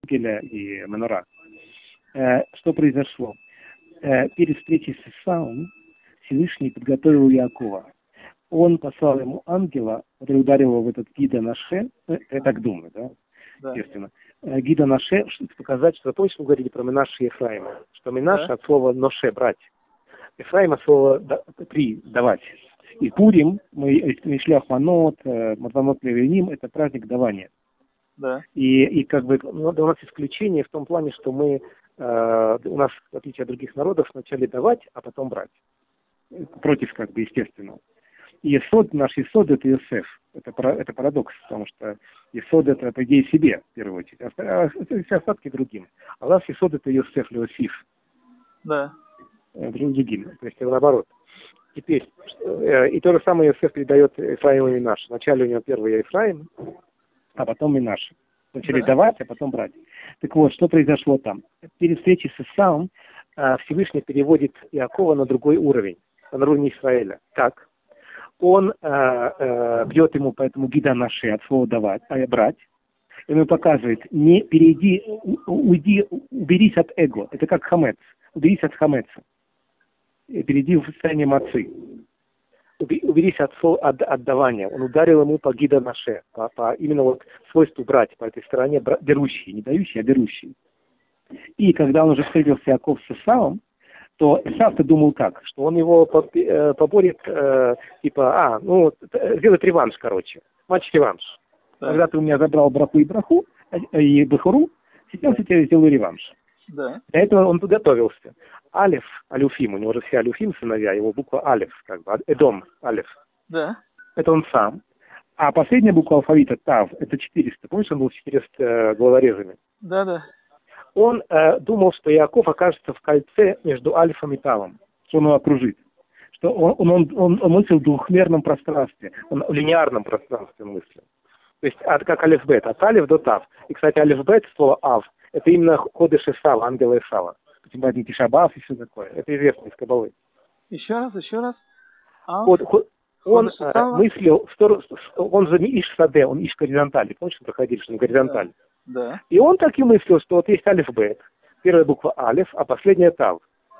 Геля и Менора. Что произошло? Перед встречей с Исавом Всевышний подготовил Яакова. Он послал ему ангела, который ударил его в этот гида Наше, я так думаю, да? Естественно. Гида Наше, чтобы показать, что точно говорили про Менаше и Ефраима. Что Менаше от слова Ноше, брать. Ефраим от слова при, давать. И Пурим, мы шлях манот, матанот левиним, это праздник давания. Да. И как бы у нас исключение в том плане, что мы, у нас, в отличие от других народов, вначале давать, а потом брать. Против, как бы, естественного. И наш Есод это Йосеф. Это парадокс, потому что Есод это, по идее, себе, в первую очередь. А все остатки другим. А у нас Есод это Йосеф, Леосиф. Да. Другим. То есть, наоборот. Теперь, и то же самое Йосеф передает Ефраиму и Минаше. Вначале у него первый Ефраим, а потом Минаше. Вначале давать, а потом брать. Так вот, что произошло там? Перед встречей с Исавом Всевышний переводит Иакова на другой уровень, на уровень Израиля. Как? Он бьет ему по этому гида Наше от слова давать, брать. И ему показывает, не перейди, уйди, уберись от эго. Это как хамец. Уберись от хамеца. Перейди в состояние мацы. Уберись от отдавания. Он ударил ему по гида Наше, по именно вот свойству брать, по этой стороне берущий, не дающий, а берущий. И когда он уже встретился Иаков с Исавом, то Исав-то думал как? Что он его поборет, сделает реванш, короче. Матч-реванш. Да. Когда ты у меня забрал браху и бахуру, сейчас я тебе сделаю реванш. Да. Для этого он подготовился. Алеф, Алюфим, у него же все Алюфим сыновья, его буква Алеф, как бы, Эдом, Алеф. Да. Это он сам. А последняя буква алфавита, Тав, это 400. Помнишь, он был 400 головорезами? Да, да. Он думал, что Иаков окажется в кольце между Альфом и Тавом, что он его окружит. Что он мыслил в двухмерном пространстве, он в линейном пространстве мыслил. То есть как Алеф-Бет, от Алеф до Тав. И, кстати, Алеф-Бет, слово Ав, это именно Ходеш Исава, ангела Исава. Тем Тишабав и все такое. Это известно из Кабалы. Еще раз. Он мыслил в сторону, он же не Иш-Саде, он Иш-Горизонтали. Помнишь, мы проходили, что он горизонталь? Да. И он так и мыслил, что вот есть Алеф-Бет, первая буква Алеф, а последняя Тав.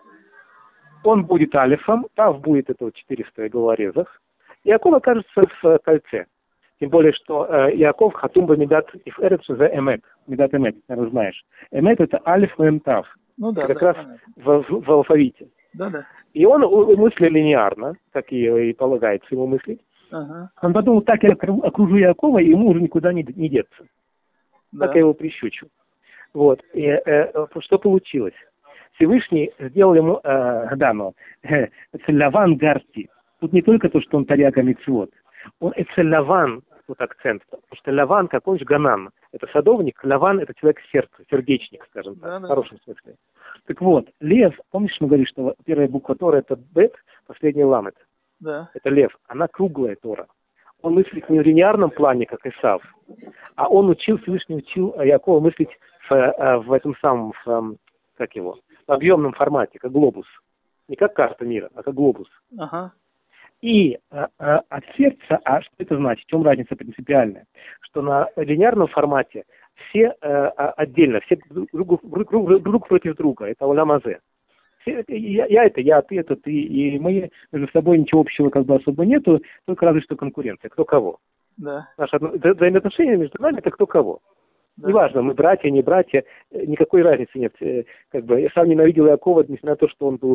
Он будет Алефом, Тав будет это вот 400 головорезах, и Иаков окажется в кольце. Тем более, что Иаков Хатумба Медат Иферет за Эмет. Медат Эмет, наверное, знаешь. Эмет это Алеф Мем Тав. Ну да. Как раз в алфавите. Да. И он мыслил линейно, как и полагается ему мыслить. Ага. Он подумал, так я окружу Иакова, и ему уже никуда не деться. Да. Так я его прищучу. Вот. И что получилось? Всевышний сделал ему Эцеляван Гарти. Тут не только то, что он таряга мицвот. Он Эцеляван, вот акцент. Потому что Лаван, какой же Ганан. Это садовник, Лаван это человек сердца, сердечник, скажем так, в хорошем смысле. Так вот, лев, помнишь, мы говорили, что первая буква Тора это Бет, последняя Ламет. Да. Это лев, она круглая Тора. Он мыслит не в линейном плане, как Исав, а он Всевышний учил Иакова мыслить в этом самом, в объемном формате, как глобус. Не как карта мира, а как глобус. Ага. И от сердца, а что это значит? В чем разница принципиальная? Что на линейном формате все отдельно, все друг против друга. Это Оламазе. Я это я, ты это ты. И мы между собой ничего общего как бы особо нету, только разве что конкуренция. Кто кого. Да. Наши взаимоотношения между нами это кто кого. Да. Неважно, мы братья, не братья, никакой разницы нет. Как бы я сам ненавидел Иакова, несмотря на то, что он был...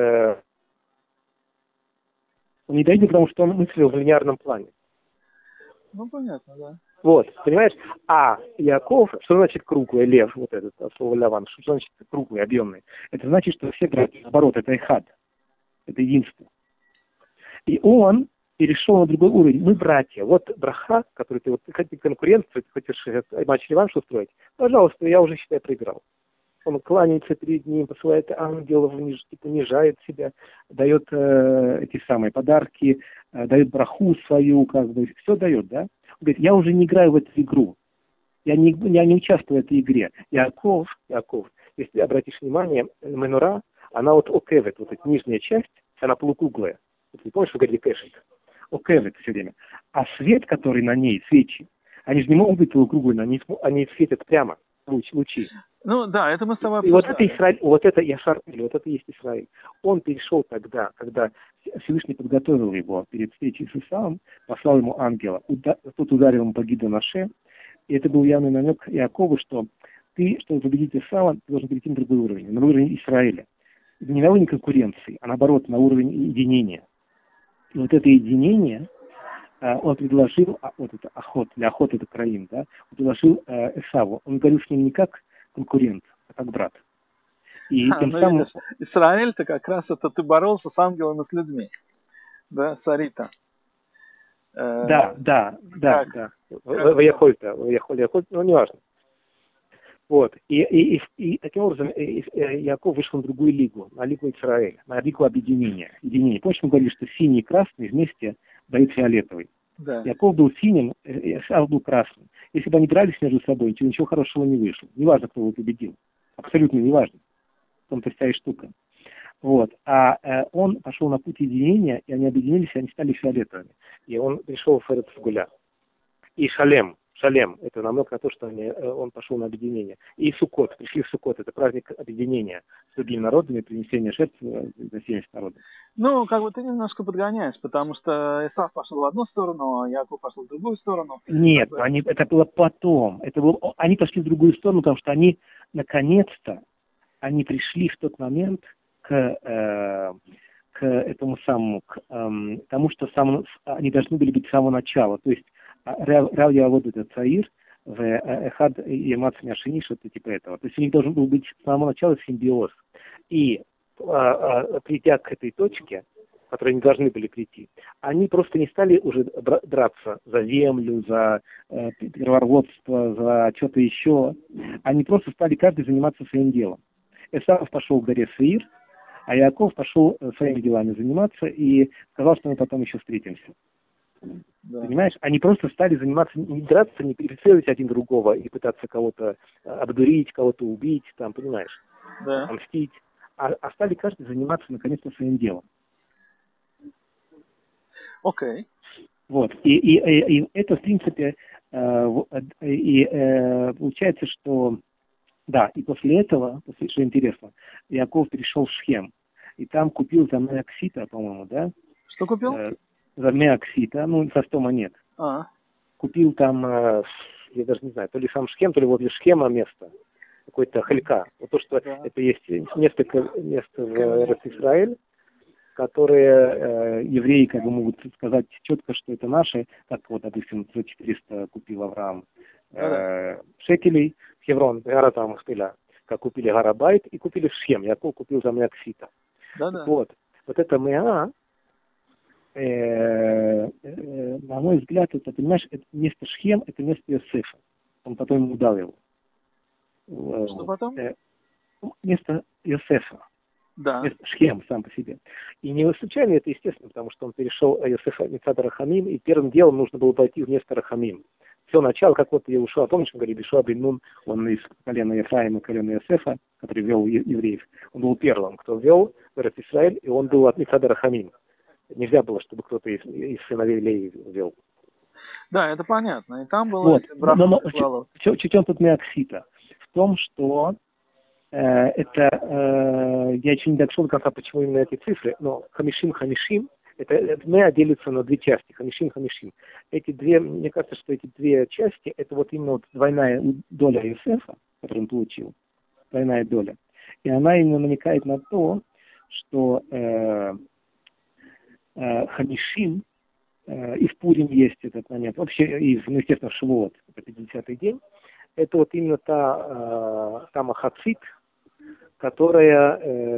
Он не ненавидел, потому что он мыслил в линейном плане. Ну, понятно, да. Вот, понимаешь? А Иаков, что значит круглый, лев, вот этот, от слова лаван, что значит круглый, объемный? Это значит, что все братья, наоборот, это эхад, это единство. И он перешел на другой уровень. Мы братья. Вот браха, который ты вот хотите конкуренцию, ты хочешь матч-реванш устроить, пожалуйста, я уже, считай, проиграл. Он кланяется перед ним, посылает ангелов, унижает себя, дает эти самые подарки, дает браху свою, как бы, все дает, да? Он говорит, я уже не играю в эту игру. Я не участвую в этой игре. Иаков, если обратишь внимание, менора, она вот окевет, вот эта нижняя часть, она полукруглая. Вот, не помнишь, вы говорили кэшик? Окевет все время. А свет, который на ней, свечи, они же не могут быть полукруглыми, они светят прямо. лучи. Ну да, это мы с тобой И вот это обсуждали. Израиль, вот это Яшар, или вот это и есть Израиль. Он перешел тогда, когда Всевышний подготовил его перед встречей с Исавом, послал ему ангела, тот ударил ему по гиду Наше, и это был явный намек Иакову, что ты, чтобы победить Исава, ты должен перейти на другой уровень, на уровень Израиля. Не на уровень конкуренции, а наоборот, на уровень единения. И вот это единение он предложил, вот это охот это краим, да, он предложил Исаву. Он говорил с ним не как конкурент, а как брат. И тем самым... Видишь, Израиль-то как раз это ты боролся с ангелами и с людьми. Да, Сарита. Да. Ваяхольта, ну, неважно. Вот. И таким образом Яков вышел на другую лигу, на лигу Израиля, на лигу объединения. Помнишь, мы говорили, что синий и красный вместе дают фиолетовый. Да. Яков был синим, Исав был красным. Если бы они дрались между собой, ничего хорошего не вышло. Неважно, кто его победил. Абсолютно неважно. В том-то вся и штука. Вот. А он пошел на путь единения, и они объединились, и они стали фиолетовыми. И он пришел в Эрец-Гуля. И Шалем, это намек на то, что он пошел на объединение. И Суккот, пришли в Суккот, это праздник объединения с другими народами, принесения жертв за 70 народов. Ну, как бы ты немножко подгоняешь, потому что Исав пошел в одну сторону, а Яков пошел в другую сторону. Нет, это было потом. Они пошли в другую сторону, потому что они, наконец-то, они пришли в тот момент к этому самому, к тому, что они должны были быть с самого начала. То есть Рав Явод это Цаир, в Эхад и Эмац Мяшини, что-то типа этого. То есть у них должен был быть с самого начала симбиоз. И придя к этой точке, к которой они должны были прийти, они просто не стали уже драться за землю, за первородство, за что-то еще. Они просто стали каждый заниматься своим делом. Эсав пошел к горе Сеир, а Яков пошел своими делами заниматься и сказал, что мы потом еще встретимся. Да. Понимаешь? Они просто стали заниматься, не драться, не преследовать один другого и пытаться кого-то обдурить, кого-то убить, там, понимаешь, отомстить, а стали каждый заниматься наконец-то своим делом. Окей. Вот. И это, в принципе, получается, что да, и после этого, что интересно, Яков перешел в Шхем, и там купил за Меаксита, по-моему, да? Что купил? За Меаксита, за 100 монет. Купил там, я даже не знаю, то ли сам Шхем, то ли возле Шхема место, какой-то Халька. Вот то, что это есть несколько мест в Эрец-Исраэль, которые евреи как бы могут сказать четко, что это наши, как вот, допустим, за 400 купил Авраам шекелей в Хеврон, Гара там Ахпиля, как купили Гарабайт и купили в Шхем. Яков купил за Меаксита. Вот это Меа, на мой взгляд, это, понимаешь, это место Шхем, это место Йосефа. Он потом ему дал его. Что потом? Место Йосефа. Да. Место Шхем сам по себе. И не случайно это, естественно, потому что он перешел Йосефа Мицада Рахамим, и первым делом нужно было пойти вместо Рахамим. Все начало, как вот Иешуа, помнишь, мы говорили, Иешуа бен Нун, он из колена Ефраима, колена Йосефа, который вел евреев. Он был первым, кто вел в Эрец-Исраэль, и он был от Мицада Рахамим. Нельзя было, чтобы кто-то из сыновей Леви вел. Да, это понятно. И там было... Вот. Но в чем тут Меаксита? В том, что я еще не дошел до конца, почему именно эти цифры, но Хамишим, это Меа делится на две части, Хамишим. Эти две, мне кажется, что эти две части, это вот именно вот двойная доля Йосефа, которую он получил, двойная доля. И она именно намекает на то, что Хамишим, и в Пурим есть этот момент, вообще, естественно, в Шивот, это 50-й день, это вот именно та махацит, которая,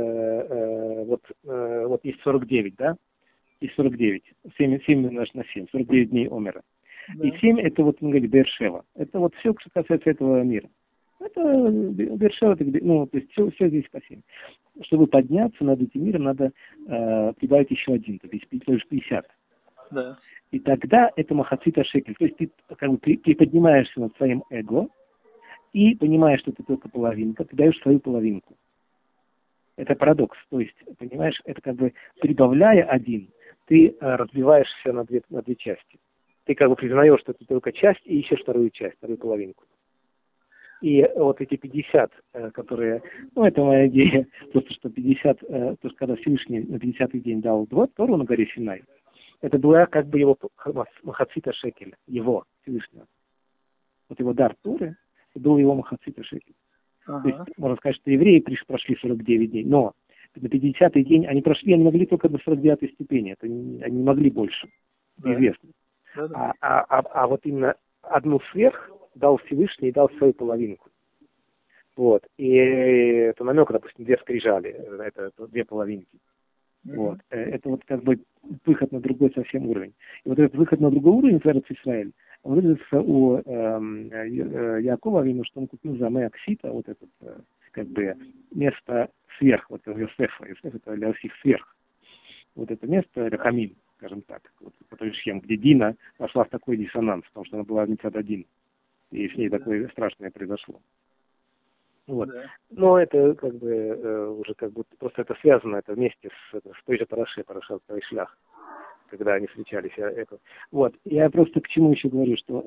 вот есть 49, да? Есть 49, 7 умножить на 7, 49 дней Омера. Да. И 7 это вот, мы говорим, Бершева. Это вот все, что касается этого мира. Это Бершева, то есть все здесь по 7. Чтобы подняться над этим миром, надо прибавить еще один, то есть 50. Да. И тогда это махацита шекель. То есть ты как бы приподнимаешься над своим эго и понимаешь, что ты только половинка, ты даешь свою половинку. Это парадокс. То есть, понимаешь, это как бы прибавляя один, ты разбиваешься на две части. Ты как бы признаешь, что ты только часть и ищешь вторую часть, вторую половинку. И вот эти 50, которые, ну, это моя идея, просто что 50, то есть когда Всевышний на 50-й день дал Тору на горе Синай, это была как бы его махацита шекеля, его, Всевышнего. Вот его дар Торы, это был его махацита шекеля. То есть, можно сказать, что евреи прошли 49 дней, но на 50-й день они могли только до 49-й ступени, они не могли больше, да. известно. Да. А вот именно одну сверх дал Всевышний и дал свою половинку. Вот. И это намек, допустим, 2 скрижали, это 2 половинки. Вот. Это вот как бы выход на другой совсем уровень. И вот этот выход на другой уровень в Эрец Исраэль, он выразился у Яакова Авину, что он купил за Аксита, вот это как бы место сверх, вот Йосефа. Йосеф это Леосиф сверх. Вот это место, Рахамим, скажем так, вот, где Дина вошла в такой диссонанс, потому что она была Мицад один. И с ней такое страшное произошло. Вот. Да. Но это как бы уже как бы просто это связано, это вместе с той же Парашат Шлях, когда они встречались. Вот. Я просто к чему еще говорю, что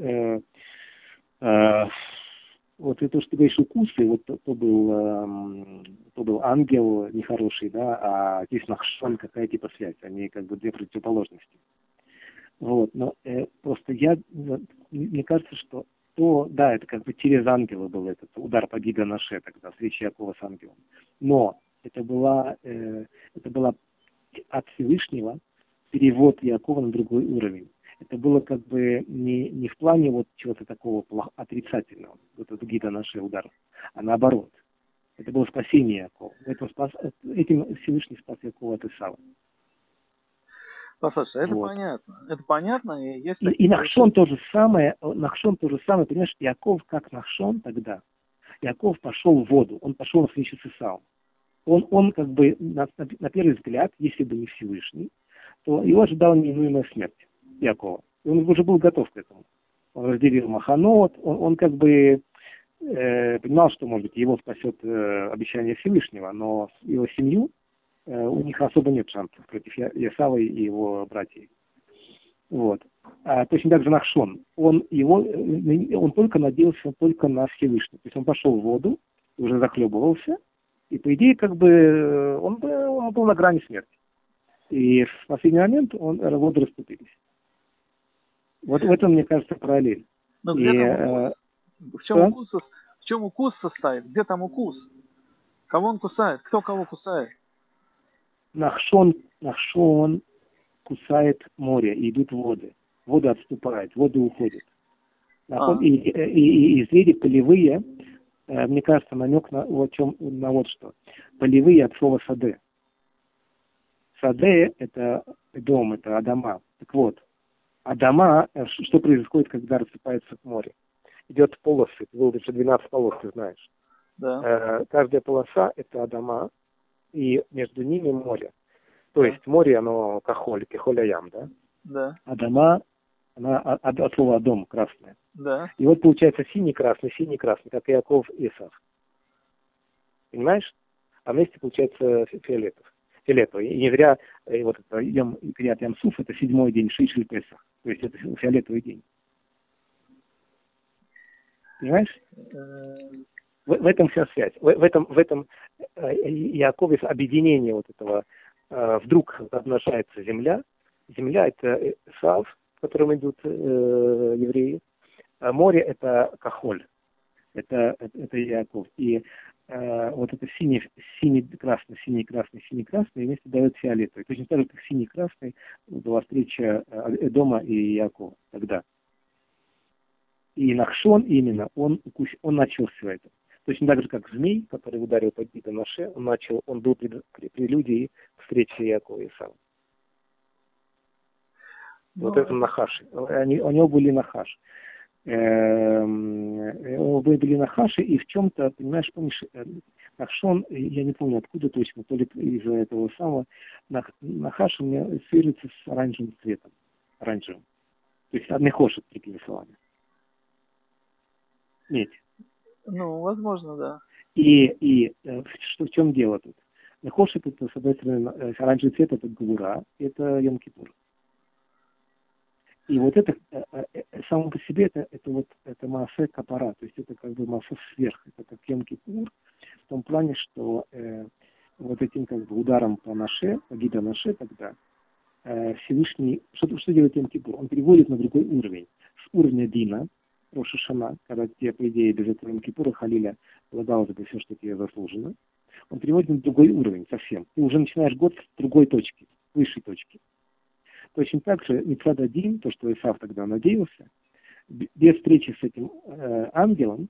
вот это, что ты говоришь, укусы, вот то был ангел нехороший, да, а здесь Нахшон какая типа связь, они как бы 2 противоположности. Вот. Но просто мне кажется, что да, это как бы через ангела был этот удар по Гиганаше, тогда встреча Якова с ангелом. Но это была от Всевышнего перевод Якова на другой уровень. Это было как бы не в плане вот чего-то такого отрицательного, вот этот Гиганаше удар, а наоборот. Это было спасение Якова. Этим Всевышний спас Якова от Исава. Послушай, это вот. Понятно. Это понятно. И Нахшон то же самое, понимаешь, Яков как Нахшон тогда. Яков пошел в воду, он пошел на встречу с Исавом. Он как бы, на первый взгляд, если бы не Всевышний, то его ожидала неминуемая смерть Якова. И он уже был готов к этому. Он разделил Маханот, он как бы понимал, что, может быть, его спасет обещание Всевышнего, но его семью у них особо нет шансов против Исава и его братьев. Вот. Точно так же Нахшон. Он только надеялся только на Всевышнего. То есть он пошел в воду, уже захлебывался, и по идее как бы он был на грани смерти. И в последний момент воды расступились. Вот в этом, мне кажется, параллель. Но в чем укус состоит? Где там укус? Кого он кусает? Кто кого кусает? Нахшон кусает море, и идут воды. Воды отступают, воды уходят. И звери полевые, мне кажется, намек на вот что. Полевые от слова саде. Саде – это дом, это Адама. Так вот, Адама, что происходит, когда рассыпается в море? Идет полосы, было даже 12 полос, ты знаешь. Да. Каждая полоса – это Адама, и между ними море. То есть море, оно кехоль-аям, да? Да. Адама, она от слова Адом, красная. Да. И вот получается синий-красный, как Иаков и Исав. Понимаешь? А вместе получается фиолетовый. И не зря вот это Криат Ям-Суф, это 7-й день Шишель Песах. То есть это фиолетовый день. Понимаешь? В этом вся связь. В этом Иакове объединение вот этого. Вдруг обнажается земля. Земля – это Исав, в котором идут евреи. А море – это Кахоль. Это Иаков. И вот это синий-красный, вместе дает фиолетовый. Точно так же, как синий-красный была встреча Эдома и Иакова тогда. И Нахшон именно, он начал все это. Точно так же, как змей, который ударил по Гиганаше, он был прелюдией к встрече Иакова и Исава. Вот это Нахаши. У него были Нахаши. Были Нахаши, и в чем-то, понимаешь, помнишь, Нахшон, я не помню откуда точно, то ли из-за этого самого, Нахаш у меня ассоциируется с оранжевым цветом. Оранжевым. То есть Нехошет, другими словами. Медь. Ну, возможно, да. И в чем дело тут? Нехошет, это, с одной стороны, оранжевый цвет, это Гвура, это Йом-Кипур. И вот это само по себе это масса капара, то есть это как бы масса сверх, это как Йом-Кипур, в том плане, что вот этим как бы ударом по наше, по гида наше, тогда Всевышний, что делает Йом-Кипур? Он переводит на другой уровень. С уровня Дина, Рош ха-Шана, когда тебе, по идее, без этого Йом-Кипура Халиля полагалось бы все, что тебе заслужено, он переводит на другой уровень совсем. Ты уже начинаешь год с другой точки, высшей точки. Точно так же Мицад Адин, то, что Исав тогда надеялся, без встречи с этим ангелом,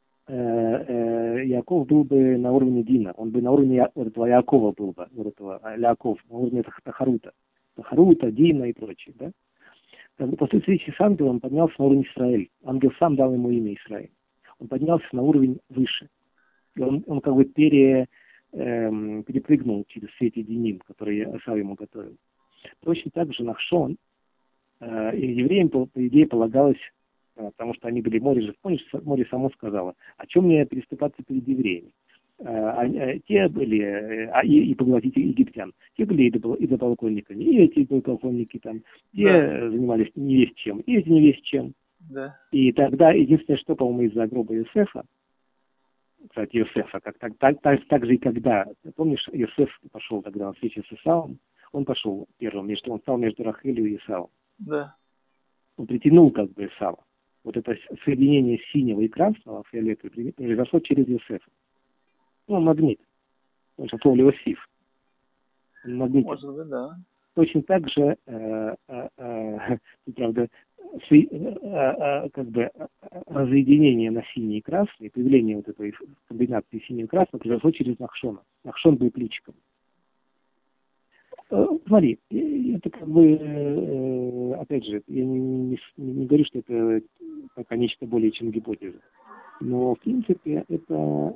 Яков был бы на уровне Дина, он бы на уровне вот этого Якова был бы, вот этого Яков, на уровне Тахарута, Дина и прочее, да? После встречи с ангелом он поднялся на уровень Исраэль. Ангел сам дал ему имя Исраэль. Он поднялся на уровень выше. И он как бы перепрыгнул через все эти диним, которые Исав ему готовил. Точно так же Нахшон, евреям, по идее, полагалось, потому что они были в море же, помнишь, море само сказало, о чем мне переступаться перед евреями. Те были, и поглотить египтян, те были идолопоклонниками, и эти идолопоклонники там, те занимались не весть чем, и эти не весть чем. Да. И тогда единственное, что, по-моему, из-за гроба Йосефа, кстати, Йосефа, так же и когда, помнишь, Йосеф пошел тогда на встречу с Исавом, он пошел первым, он стал между Рахелью и Исавом. Да. Он притянул как бы Исава. Вот это соединение синего и красного, фиолетового, произошло через Йосефа. Ну, магнит. Он же слово Иосиф. Магнит. Может быть, да. Точно так же, правда, как бы разъединение на синий и красный, появление вот этой комбинации синего и красного произошло через Нахшона. Нахшон был плечиком. Смотри, это как бы, опять же, я не говорю, что это пока нечто более чем гипотеза. Но, в принципе, это,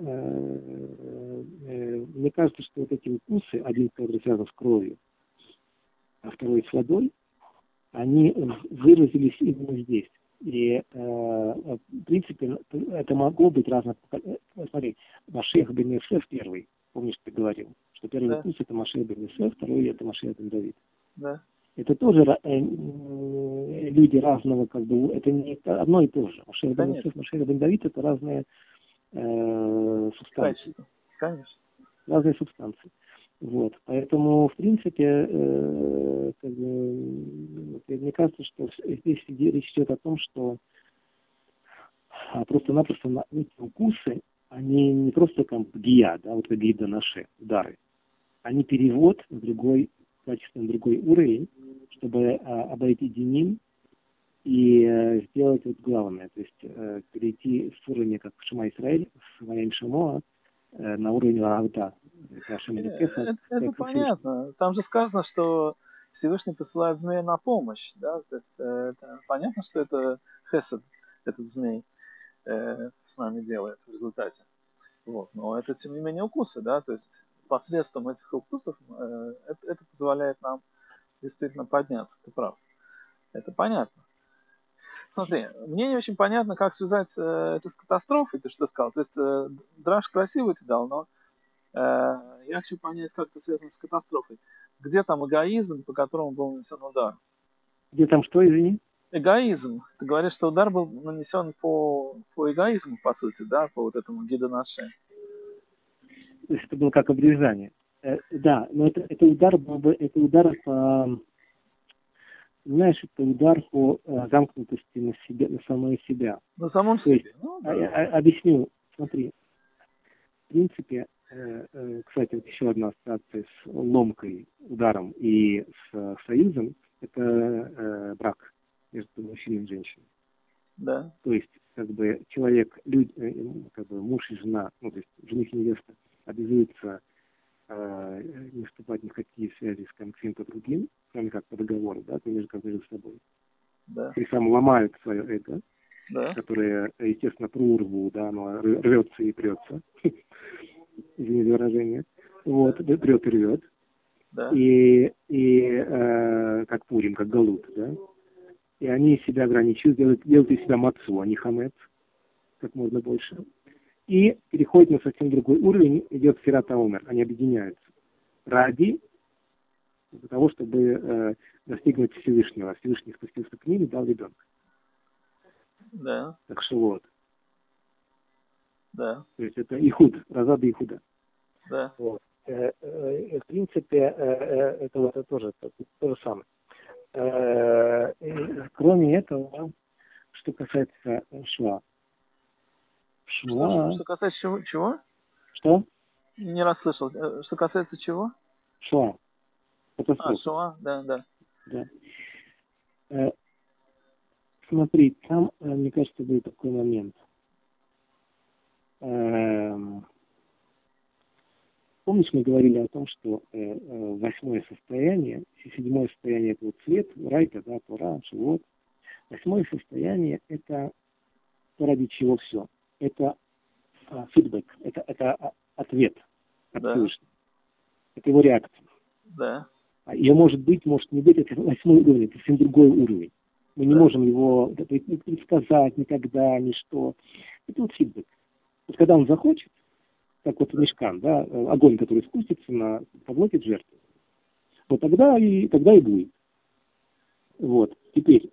мне кажется, что вот эти укусы, один, который связан с кровью, а второй с водой, они выразились именно здесь. И, в принципе, это могло быть разных... Смотри, Машех бен Йосеф первый, помнишь, ты говорил, что первый укус это Машех бен Йосеф, второй это Машех бен Давид. Да. Это тоже люди разного, как бы, это не одно и то же. Машех бен Йосеф, Машех бен Давид это разные субстанции. Конечно. Разные субстанции. Вот. Поэтому, в принципе, как бы, мне кажется, что здесь речь идет о том, что просто-напросто эти укусы, они не просто как гия, да, вот гида наши удары, они перевод на другой, качественно другой уровень, чтобы обойти диним и сделать вот главное, то есть перейти с уровня, как Шма Исраэль, с Ваям Шамоа, на уровень Авда. Это понятно. Там же сказано, что Всевышний посылает змея на помощь. Да? То есть, это понятно, что это хесед, этот змей с нами делает в результате. Вот. Но это, тем не менее, укусы. Да? То есть посредством этих укусов это позволяет нам действительно подняться. Ты прав. Это понятно. Смотри, мне не очень понятно, как связать это с катастрофой, ты что сказал. То есть драж красивый ты дал, но я хочу понять, как это связано с катастрофой. Где там эгоизм, по которому был нанесен удар? Где там что, извини? Эгоизм. Ты говоришь, что удар был нанесен по эгоизму, по сути, да, по вот этому гиду нашей. То есть это было как обрезание. Да, но это удар был бы, это удар по... Знаешь, это удар по замкнутости на себя, на самое себя. На самом себе. То есть, объясню, смотри. В принципе, кстати, вот еще одна ассоциация с ломкой, ударом и с союзом, это брак между мужчиной и женщиной. Да. То есть, как бы человек, как бы муж и жена, ну, то есть жених и невеста обязуются не вступать ни в какие связи с кем-то другим, кроме как по договору, да, между собой. Да. И сам ломают свое эго, да. которое, естественно, прорву, да, оно рвется и прется, извините выражение, вот, прет и рвет, да. и как Пурим, как Галут, да, и они себя ограничивают, делают из себя мацу, а не хамец, как можно больше. И переходит на совсем другой уровень, идет сфера Таумер, они объединяются ради того, чтобы достигнуть Всевышнего. Всевышний спустился к ним и дал ребенка. Да. Так что вот. Да. То есть это Ихуд, Разада Ихуда. Да. Вот. В принципе, это вот тоже то же самое. Кроме этого, что касается Шва. Что касается чего? Что? Не расслышал. Что касается чего? Шва. Шва, да. Да. Смотри, там, мне кажется, был такой момент. Помнишь, мы говорили о том, что восьмое состояние, седьмое состояние это вот цвет, райка, да, Тора, Шивот. Восьмое состояние это то, ради чего все. Это фидбэк, это ответ от Всевышнего. Это его реакция. Да. Ее может быть, может не быть, это восьмой уровень, это совсем другой уровень. Мы не можем его предсказать никогда, ничто. Это вот фидбэк. Вот когда он захочет, как вот мешкан, да, огонь, который спустится поглотит жертву. Вот тогда и будет. Вот. Теперь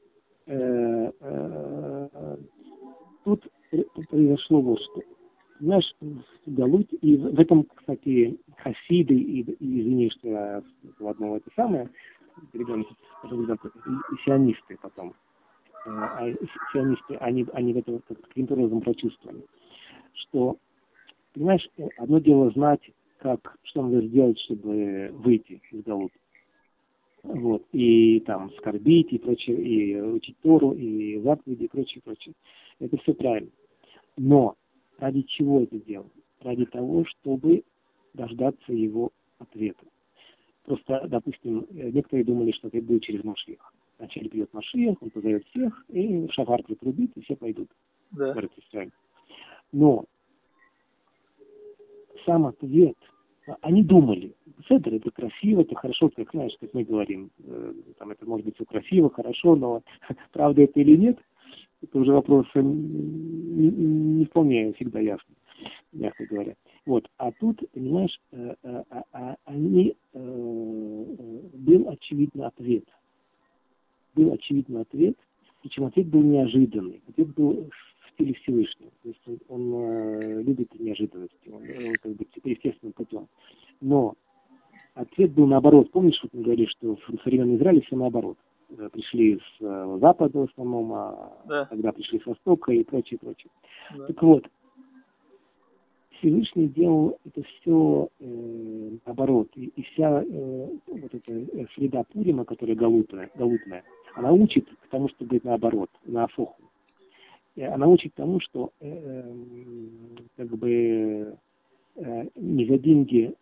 тут произошло вот что. Знаешь, Галут, и в этом, кстати, хасиды, и извини, что я в одно это самое, перейдем, и сионисты потом. Сионисты, они в этом каким-то образом прочувствовали, что, понимаешь, одно дело знать, что надо сделать, чтобы выйти из Галута. Вот, и там скорбить, и прочее, и учить Тору, и заповеди, и прочее. Это все правильно. Но ради чего это делать? Ради того, чтобы дождаться его ответа. Просто, допустим, некоторые думали, что это будет через Машиах. Вначале придет Машиах, он позовет всех, и шафар протрубит, и все пойдут. Да. Но сам ответ, они думали, Седер, это красиво, это хорошо, как знаешь, как мы говорим, там это может быть все красиво, хорошо, но правда это или нет, это уже вопрос не вполне всегда ясный, мягко говоря. Вот. А тут, понимаешь, был очевидный ответ. Причем ответ был неожиданный. Ответ был в стиле Всевышнего. То есть он любит неожиданности. Он как бы естественным путем. Но ответ был наоборот. Помнишь, вот мы говорили, что в современном Израиле все наоборот. Пришли с запада в основном, тогда пришли с востока и прочее. Да. Так вот, Всевышний делал это все наоборот. И вся вот эта среда Пурима, которая галутная, она учит к тому, что будет наоборот, на афоху. И она учит тому, что как бы не за деньги,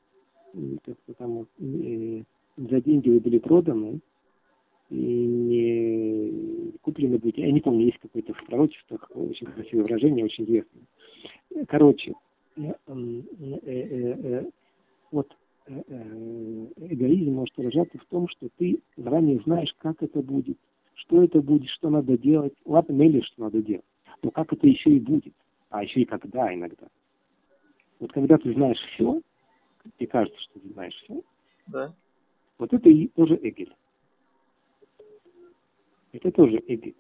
не за деньги вы были проданы, и не куплены будете. Я не помню, есть какое-то в пророчествах очень красивое выражение, очень известное. Короче, вот эгоизм может выражаться в том, что ты заранее знаешь, как это будет, что надо делать. Ладно, мели, что надо делать, но как это еще и будет, а еще и когда иногда. Вот когда ты знаешь все, тебе кажется, что ты знаешь все, да. Вот это и тоже эгель. Это тоже эгель.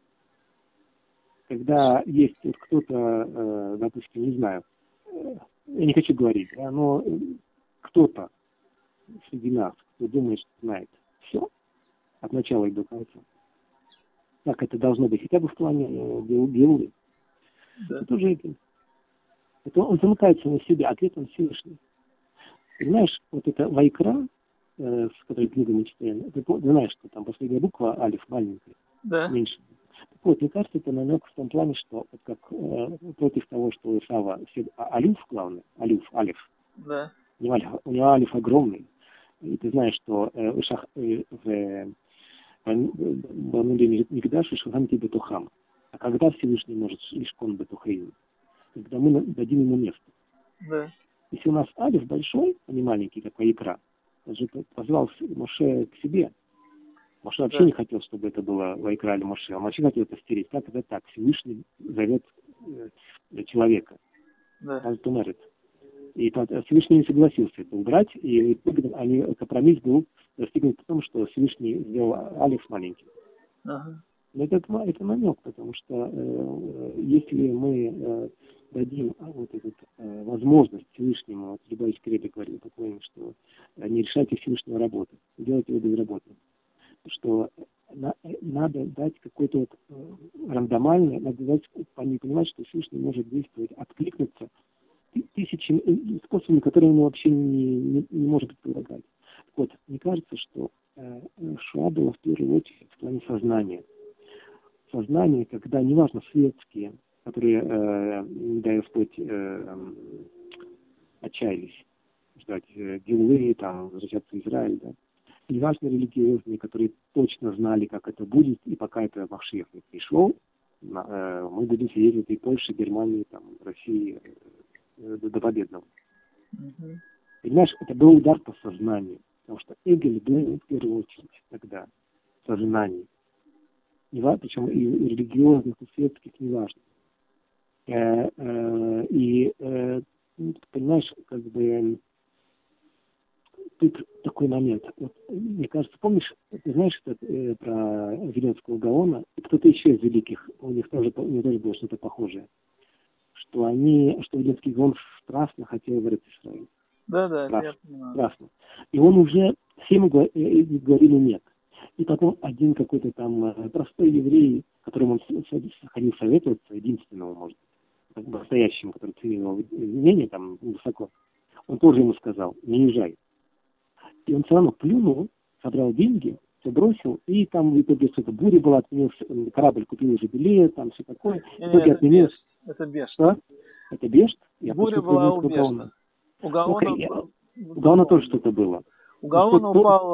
Когда есть вот кто-то, допустим, не знаю, я не хочу говорить, да, но кто-то среди нас, кто думает, что знает все, от начала и до конца, как это должно быть, хотя бы в плане геолы, да. Это тоже эгель. Это он замыкается на себя, ответом Всевышний. Понимаешь, вот это Вайкра, с которой книгу мы читаем, ты знаешь, что там последняя буква Алиф маленькая, да. Меньше. Так вот, мне кажется, это намек в том плане, что вот как против того, что у Исава Алиф главный, Алиф. Да. У него Алиф огромный. И ты знаешь, что в Мигдаш и Шахамти Бетухам. А когда Всевышний может Ишкон Бетухейн? Когда мы дадим ему место. Да. Если у нас Алиф большой, а не маленький, как Вайкра, он же позвал Моше к себе. Моше вообще не хотел, чтобы это было Вайкра или Моше. Он вообще хотел это стереть. Как это так? Всевышний зовет человека. Да. И Всевышний не согласился это убрать. И компромисс был достигнет в том, что Всевышний сделал Алиф маленьким. Ага. Но это намек, потому что если мы дадим вот эту возможность Всевышнему, вот Любавич Креда говорил такое, что не решайте Всевышнего работу, делайте его безработным. Что надо дать какой-то вот рандомальный, надо дать, понимать, что Всевышний может действовать, откликнуться тысячами способами, которые он вообще не может предполагать. Вот, мне кажется, что Шоа была в первую очередь в плане сознания. Сознание, когда, неважно, светские, которые, не дай Господь, отчаялись ждать Геулы, там, возвращаться в Израиль, да, неважно, религиозные, которые точно знали, как это будет, и пока это Машиах не пришел, мы будем сидеть в этой Польше, Германии, там, России до победного. Понимаешь, это был удар по сознанию, потому что Эгель был в первую очередь тогда сознание. Причем и религиозных, и светских, неважно. Понимаешь, как бы тут такой момент. Вот, мне кажется, помнишь, ты знаешь про Виленского Гаона, и кто-то еще из великих, у них тоже было что-то похожее, что Виленский Гаон страстно хотел в Израиль. Да, я понимаю. Страстно. И он уже всем говорили нет. И потом один какой-то там простой еврей, которому он ходил советоваться, единственного, может быть, настоящему, который ценил его мнение там высоко, он тоже ему сказал, не езжай. И он все равно плюнул, собрал деньги, все бросил, и там в итоге что-то буря была, отменился, корабль купил уже билет, там все такое. В итоге отменилось. Это Бешт. Что? Это Бешт? Буря была у Бешта. У Гаона тоже что-то было. У Гаона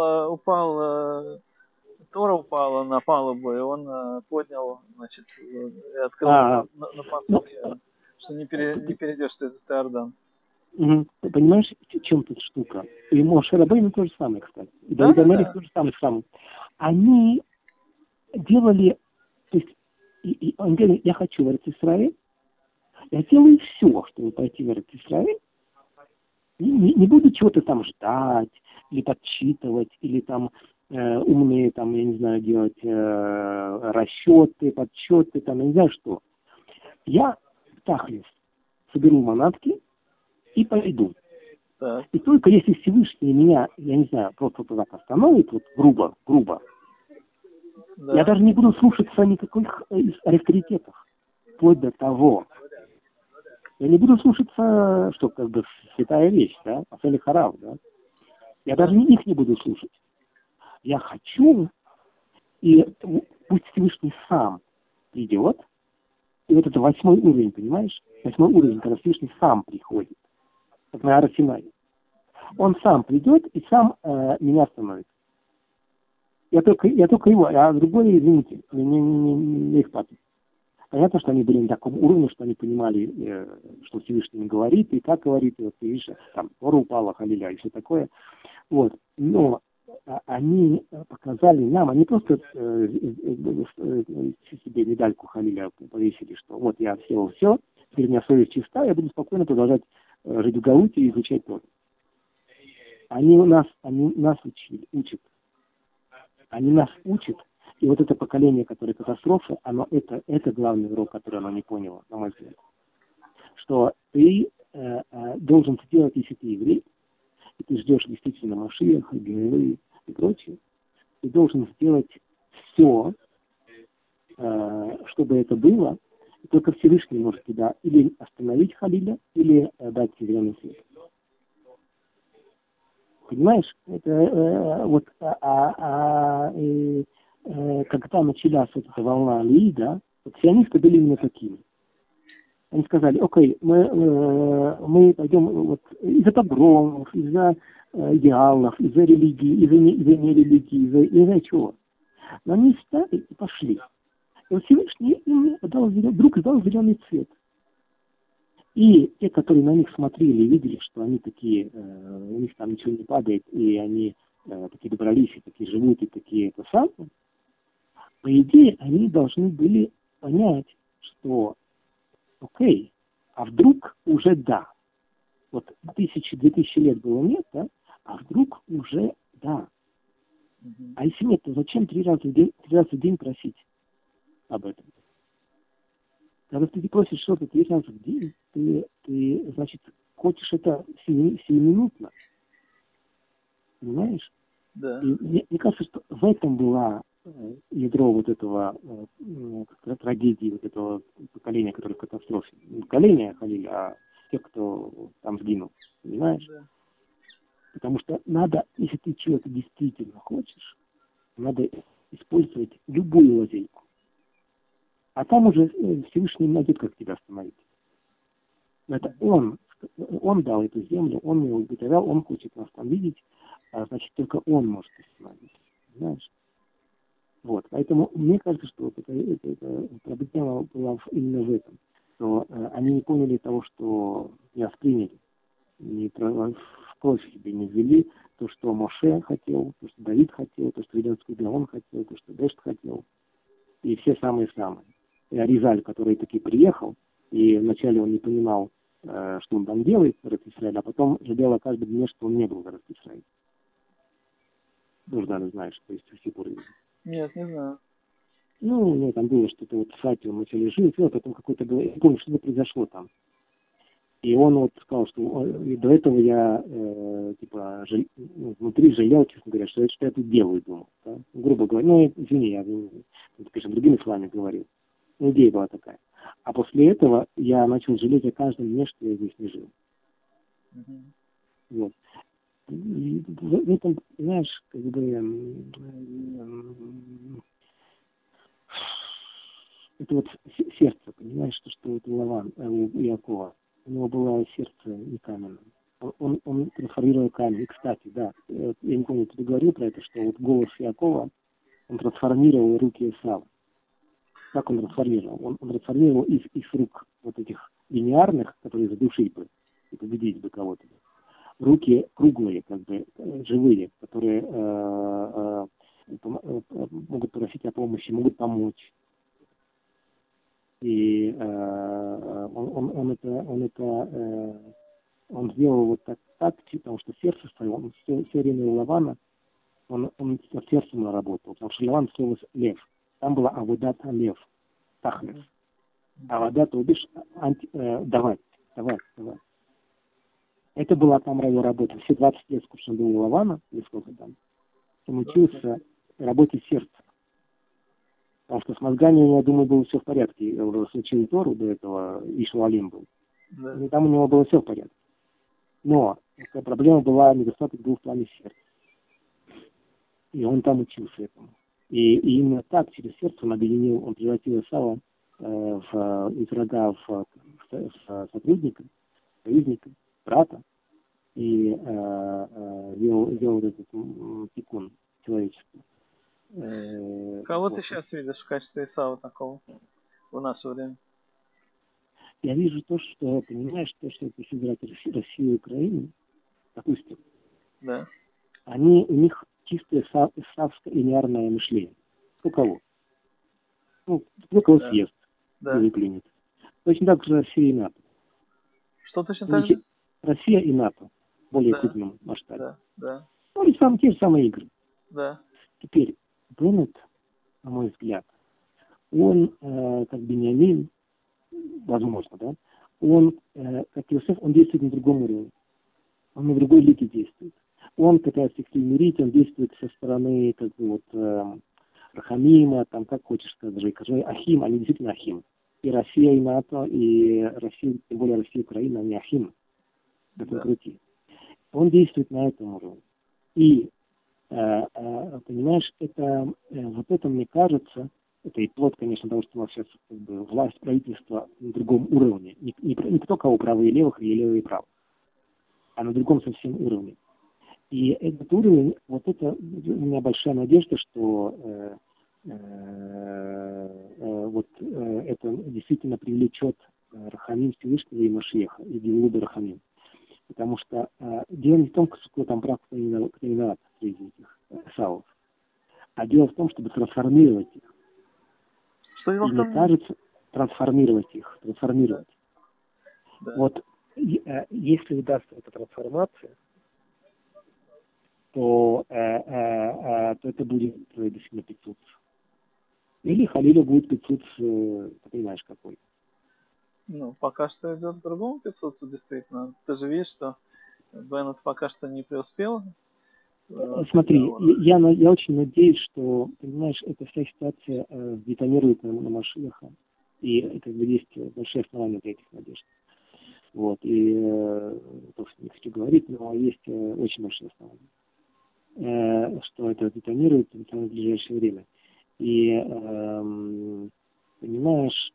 упал Тора упала на палубу, и он поднял, значит, и открыл на посылке, что не перейдешь через Иордан. Ты понимаешь, в чем тут штука? И Моше Рабейну то же самое, кстати. И Давид ха-Мелех то же самое. Они делали, то есть, он говорит, я хочу в Эрец-Исраэль, я делаю все, чтобы пойти в Эрец-Исраэль, не буду чего-то там ждать, или подсчитывать, или там умные, там, я не знаю, делать расчеты, подсчеты, там, я не знаю что. Я тахлис соберу манатки и пойду. Так. И только если Всевышний меня, я не знаю, просто так остановит, вот грубо, да. Я даже не буду слушаться никаких из авторитетов. Вплоть до того. Я не буду слушаться, что как бы святая вещь, да, Асели Харав, да. Я даже их не буду слушать. Я хочу, и пусть Всевышний сам придет, и вот это 8-й уровень, понимаешь? 8-й уровень, когда Всевышний сам приходит, как на Ар-Синай. Он сам придет и сам меня остановит. Я только его, а другой, извините, не их папа. Понятно, что они были на таком уровне, что они понимали, что Всевышний им говорит, и как говорит, и вот ты видишь, там, Тора упала, халиля, и все такое. Вот. Но они показали нам, они просто себе медальку халиля повесили, что вот я все, теперь у меня совесть чиста, я буду спокойно продолжать жить в Галуте и изучать Тору. Они нас учат. Они нас учат, и вот это поколение, которое катастрофа, это главный урок, который оно не поняло, на мой взгляд. Что ты должен сделать, если ты еврей, и ты ждешь действительно Машиаха, Геулы и прочее, ты должен сделать все, чтобы это было, и только Всевышний может тебя или остановить халиля, или дать зеленый свет. Понимаешь, это вот когда началась вот эта волна Алии, да, вот сионисты были именно такими. Они сказали, окей, мы пойдем вот из-за погромов, из-за идеалов, из-за религии, из-за нерелигии, из-за чего. Но они встали и пошли. И вот Всевышний им вдруг дал зеленый цвет. И те, которые на них смотрели и видели, что они такие, у них там ничего не падает, и они такие добрались, и такие живут, и такие это самое, по идее, они должны были понять, что окей, а вдруг уже да. Вот 1000-2000 лет было нет, да, а вдруг уже да. А если нет, то зачем 3 раза в день просить об этом? Когда ты просишь что-то 3 раза в день, ты значит, хочешь это сиюминутно. Понимаешь? Да. И мне кажется, что в этом была ядро вот этого трагедии, вот этого поколения, которое в катастрофе. Не поколение Халиль, а тех, кто там сгинул. Понимаешь? Да. Потому что надо, если ты чего-то действительно хочешь, надо использовать любую лазейку. А там уже Всевышний найдет, как тебя остановить. Это он дал эту землю, он ее уготовил, он хочет нас там видеть, а значит, только он может остановить. Знаешь? Вот. Поэтому мне кажется, что вот эта проблема была именно в этом. Что они не поняли того, что не восприняли, в кровь себе не ввели то, что Моше хотел, то, что Давид хотел, то, что Виленский Гаон хотел, то, что Дешт хотел. И все самые-самые. И Аризаль, который таки приехал, и вначале он не понимал, что он там делает в Израиле, а потом жалел о каждом дне, что он не был в Израиле. Тоже, наверное, знаешь, что есть все пор. Нет, не знаю. Ну, у него там было что-то вот в Сати, он вначале жил, а потом какой-то был, я не помню, что-то произошло там. И он вот сказал, что до этого я внутри жалел, честно говоря, что я тут делаю, думал. Да? Грубо говоря, извини, я, скажем, другими словами говорил. Идея была такая. А после этого я начал жалеть о каждом дне, что я здесь не жил. Вот. И в этом, знаешь, как бы это вот сердце, понимаешь, что вот у Иакова, у него было сердце не каменное. Он трансформировал камень. И, кстати, да, я не помню, ты говорил про это, что вот голос Иакова, он трансформировал руки Исава. Как он трансформировал? Он трансформировал из рук вот этих линейных, которые задушить бы и победить бы кого-то. Руки круглые, как бы живые, которые могут просить о помощи, могут помочь. И он сделал вот так, потому что сердце свое, он все время у Лавана, он с сердцем работал, потому что Лаван слово лев. Там была аводат лев, тахлес. Аводат, то бишь, давать. Это была там его работа. Все 20 лет, сколько он был у Лавана, или сколько там, он учился работе сердца. Потому что с мозгами, я думаю, было все в порядке. Он уже учил Тору до этого, Ишуалим был. Да. И там у него было все в порядке. Но проблема была, недостаток был в плане сердца. И он там учился этому. И именно так, через сердце он объединил, он превратил Исава из врага в сотрудника, союзника, брата, и сделал этот тикун человечества. Кого ты сейчас видишь в качестве Исава такого в наше время? Я вижу то, что, понимаешь, то, что если брать Россию и Украину, допустим, да. У них чистое исавское линейное мышление. У кого? Кто кого съест, выплюнет. Точно так же Россия и НАТО. Что точно так же? Россия и НАТО в более крупном масштабе. Да. Те же самые игры. Да. Теперь, Беннет, на мой взгляд, он, как Беньямин, возможно, да, он, как Иосиф, он действует на другом уровне. Он на другой лиге действует. Он пытается их примирить, он действует со стороны, как бы, вот, Рахамима, там, как хочешь сказать, Ахим, они действительно Ахим. И Россия, и НАТО, и Россия, тем более Россия и Украина, они Ахим. Это крути. Он действует на этом уровне. И понимаешь, вот это, мне кажется, это и плод, конечно, того, что у нас сейчас как бы власть, правительство на другом уровне. Не кто кого правые и левых, или левые и правых, а на другом совсем уровне. И этот уровень, вот это у меня большая надежда, что это действительно привлечет Рахамим Всевышнего и Машеха, и Геулуда Рахамим. Потому что дело не в том, кто там прав, кто не виноват среди этих Исавов, а дело в том, чтобы трансформировать их. Что и мне кажется, трансформировать их. Да. Вот если удастся эта трансформация, то это будет действительно пиццут. Или халиля будет пиццут, ты понимаешь, какой. Ну, пока что идет к другому пиццуту, действительно. Ты же видишь, что Беннет пока что не преуспел. Смотри, я очень надеюсь, что, понимаешь, эта вся ситуация детонирует на Машиаха. И как бы есть большие основания для этих надежд. Вот, и не хочу говорить, но есть очень большие основания, что это детонирует в самое ближайшее время. И, понимаешь,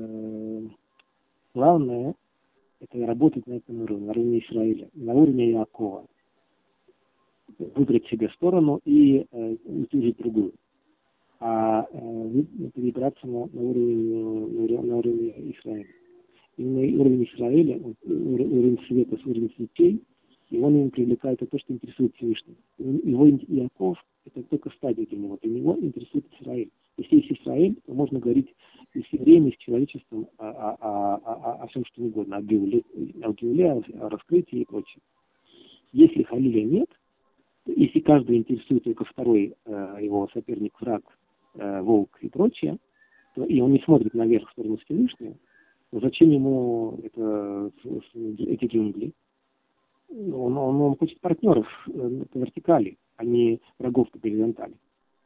главное, это работать на этом уровне, на уровне Израиля, на уровне Иакова. Выбрать себе сторону и утюжить другую. А перебраться на уровень Израиля. Именно уровень Израиля, уровень света, уровень светей, и он им привлекает то, что интересует Всевышний. Его Иаков — это только стадия для него. Для него интересует Израиль. Если есть Израиль, то можно говорить и с евреями, и с человечеством о всем, что угодно, о Геуле, о раскрытии и прочее. Если халиля нет, если каждый интересует только второй его соперник, враг, волк и прочее, то, и он не смотрит наверх в сторону Всевышнего, то зачем ему эти джунгли? Он хочет партнеров по вертикали, а не врагов по горизонтали.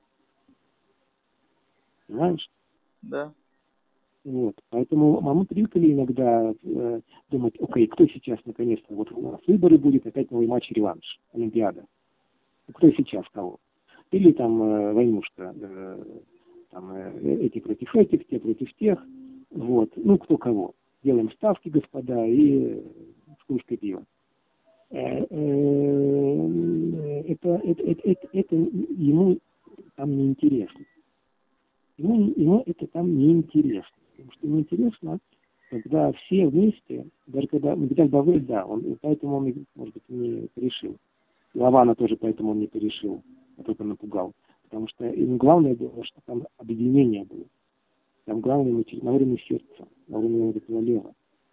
Понимаешь? Да. Вот. Поэтому мы привыкли иногда думать, окей, кто сейчас наконец-то, вот у нас выборы будет, опять новый матч-реванш, Олимпиада. Кто сейчас кого? Или там войнушка, там эти против этих, те против тех. Вот. Ну, кто кого. Делаем ставки, господа, и с кружкой пива. Это ему там не интересно. Ему это там не интересно. Потому что ему интересно, когда все вместе, даже когда Мигдаль Бавель, да, поэтому он, может быть, не решил. Лавана тоже поэтому он не порешил, а только напугал. Потому что им главное было, что там объединение было. Там главное на уровне сердца, на уровне этого лева.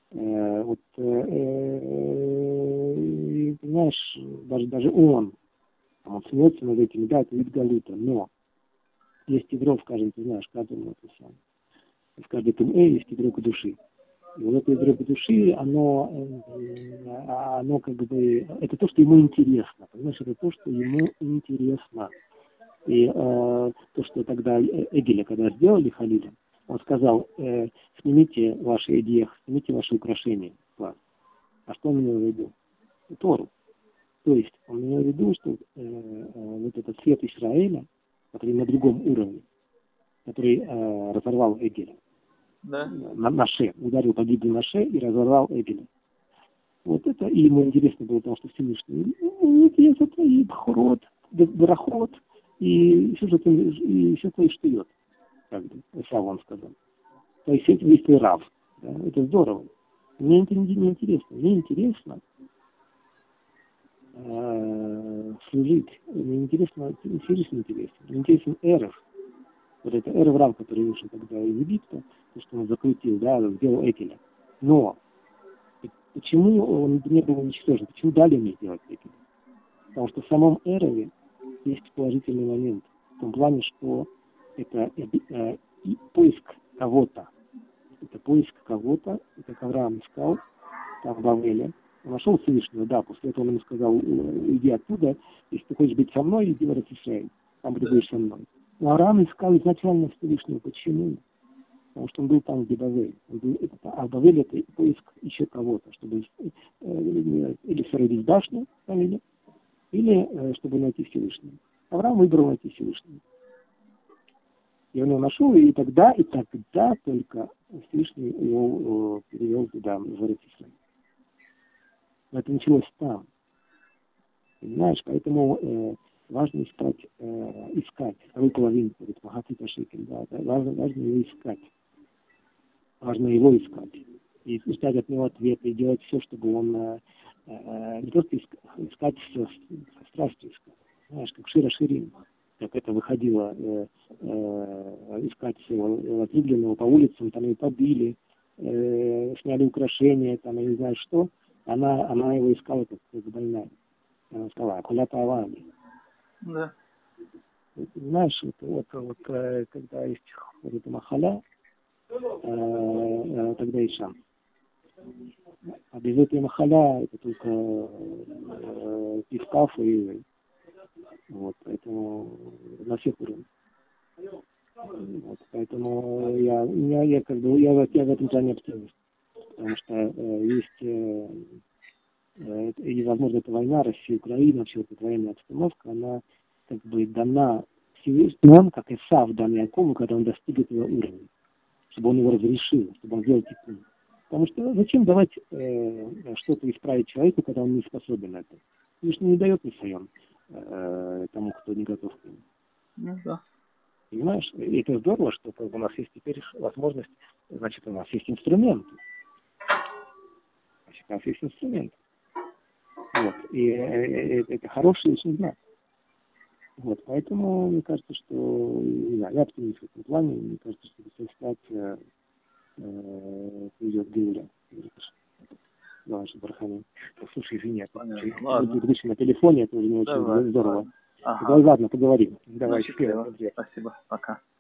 Понимаешь, даже он смеется над этим, да, это вид галута, но есть ядро в каждом, ты знаешь, каждому это самое. В каждой туме есть ядро души. И вот это ядро души, оно как бы, это то, что ему интересно. Понимаешь, это то, что ему интересно. И то, что тогда Эгеля, когда сделали Халиля, он сказал, снимите ваши эдиех, снимите ваши украшения. А что он имел в виду? Тору. То есть он имел в виду, что вот этот свет Израиля, который на другом уровне, который разорвал Эгеля, да. на Наше, ударил по гибели Наше и разорвал Эгеля. Вот это и ему интересно было, потому что Всевышний, это и Бхорот, Барахот, и все твои штует, как бы, Исав он сказал. То есть весь твой рав. Да? Это здорово. Мне это не интересно. Мне интересно служить. Мне интересно, Всевышний интересно. Мне интересен Эрев. Вот это Эрев Рав, который вышел тогда из Египта, то, что он закрутил, да, сделал Экеля. Но почему он не был уничтожен? Почему дали мне сделать Экеля? Потому что в самом Эреве есть положительный момент. В том плане, что это поиск кого-то. Это поиск кого-то, как Авраам искал там в Бавеле. Он нашел Всевышнего, да, после этого он ему сказал, иди оттуда, если ты хочешь быть со мной, иди в Израиль, там ты будешь со мной. Но Авраам искал изначально Всевышнего. Почему? Потому что он был там, где Бавель. А Бавель — это поиск еще кого-то, чтобы или соорудить башню, или чтобы найти Всевышнего. Авраам выбрал найти Всевышнего. И он его нашел, и тогда только Всевышний его перевел туда, в Израиль. Но это началось там. Понимаешь, поэтому важно искать вторую половину, говорит Махатита Шикель, да, важно его искать. Важно его искать. И ждать от него ответа, и делать все, чтобы он не просто искать со страстью искать. Знаешь, как Шира Ширим, как это выходило искать своего возлюбленного по улицам, там ее побили, сняли украшения, там, я не знаю что. Она его искала как больная. Она сказала, акулята авами. Да. Знаешь, когда есть вот эта махаля, тогда есть шанс. А без этой махаля это только пивкав и вот, поэтому на всех уровнях. Вот, поэтому я в этом плане оптимист. Потому что есть и, возможно, эта война, Россия, Украина, вообще эта военная обстановка, она как бы дана Всевышнему, как Исав дан Якову, когда он достиг этого уровня, чтобы он его разрешил, чтобы он сделал тикун. Потому что зачем давать что-то исправить человеку, когда он не способен на это? Всевышний не дает несоем тому, кто не готов к нему. Ну да. Понимаешь? И это здорово, что у нас есть теперь возможность, значит, у нас есть инструмент. Значит, у нас есть инструмент. Вот. И это хороший очень знак. Вот. Поэтому мне кажется, что не знаю, я оптимист в этом плане. Мне кажется, что эта ситуация придет к Геуре. Давай, Барханин. Слушай, извини, будучи на телефоне, это уже не очень здорово. Ага. Давай, ладно, поговорим. Давай, счастливо. Спасибо. Пока.